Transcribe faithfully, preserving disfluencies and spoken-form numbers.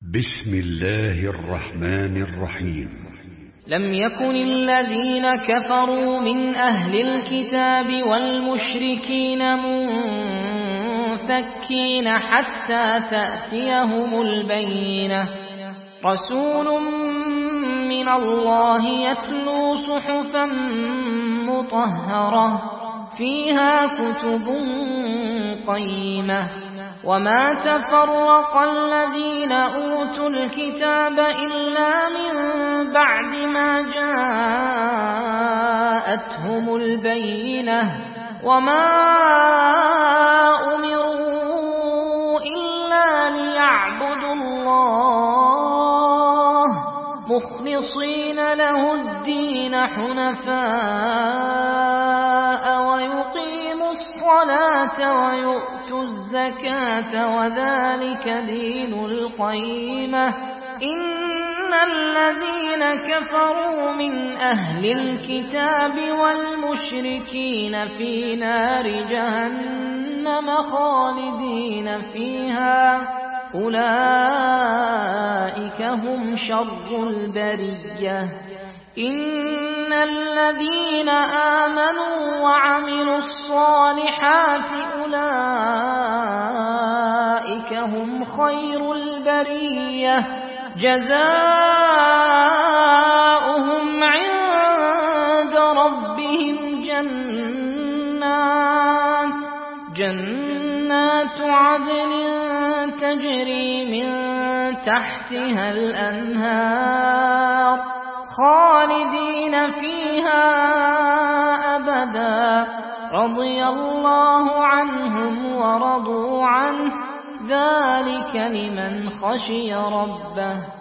بسم الله الرحمن الرحيم. لم يكن الذين كفروا من أهل الكتاب والمشركين منفكين حتى تأتيهم البينة. رسول من الله يتلو صحفا مطهرة فيها كتب قيمة. وما تفرق الذين أوتوا الكتاب إلا من بعد ما جاءتهم البينة. وما أمروا إلا ليعبدوا الله مخلصين له الدين حنفاء ويقيموا الصلاة ويؤتوا الزكاة وذلك دين القيمة. إن الذين كفروا من أهل الكتاب والمشركين في نار جهنم خالدين فيها أولئك هم شر البرية. إن الذين آمنوا وعملوا الصالحات أولئك هم خير البرية. جزاؤهم عند ربهم جنات جنات عدن تجري من تحتها الأنهار خالدين فيها أبدا. رضي الله عنهم ورضوا عنه ذلك لمن خشي ربه.